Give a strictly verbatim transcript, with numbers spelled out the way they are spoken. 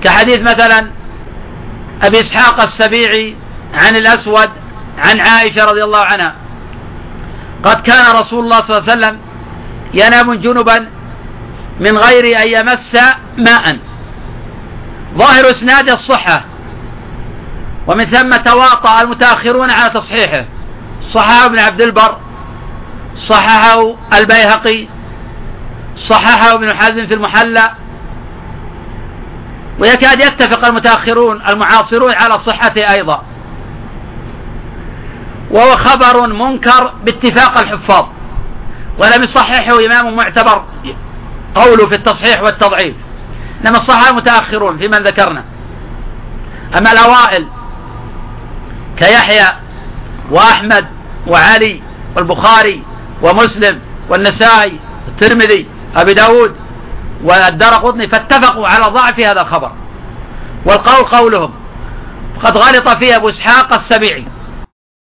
كحديث مثلا أبي إسحاق السبيعي عن الأسود عن عائشة رضي الله عنها قد كان رسول الله صلى الله عليه وسلم ينام جنبا من غير أن يمس ماء. ظاهر إسناد الصحة، ومن ثم تواطأ المتأخرون على تصحيحه. صححه ابن عبد البر، صححه البيهقي، صححه ابن حزم في المحلى، ويكاد يتفق المتأخرون المعاصرون على صحته أيضا، وهو خبر منكر باتفاق الحفاظ، ولم يصححه إمام معتبر قوله في التصحيح والتضعيف، إنما الصحابة المتأخرون في من ذكرنا. أما الأوائل كيحيى وأحمد وعلي والبخاري ومسلم والنسائي والترمذي أبي داود والدارقطني فاتفقوا على ضعف هذا الخبر. والقول قولهم قد غلط فيه أبو إسحاق السبيعي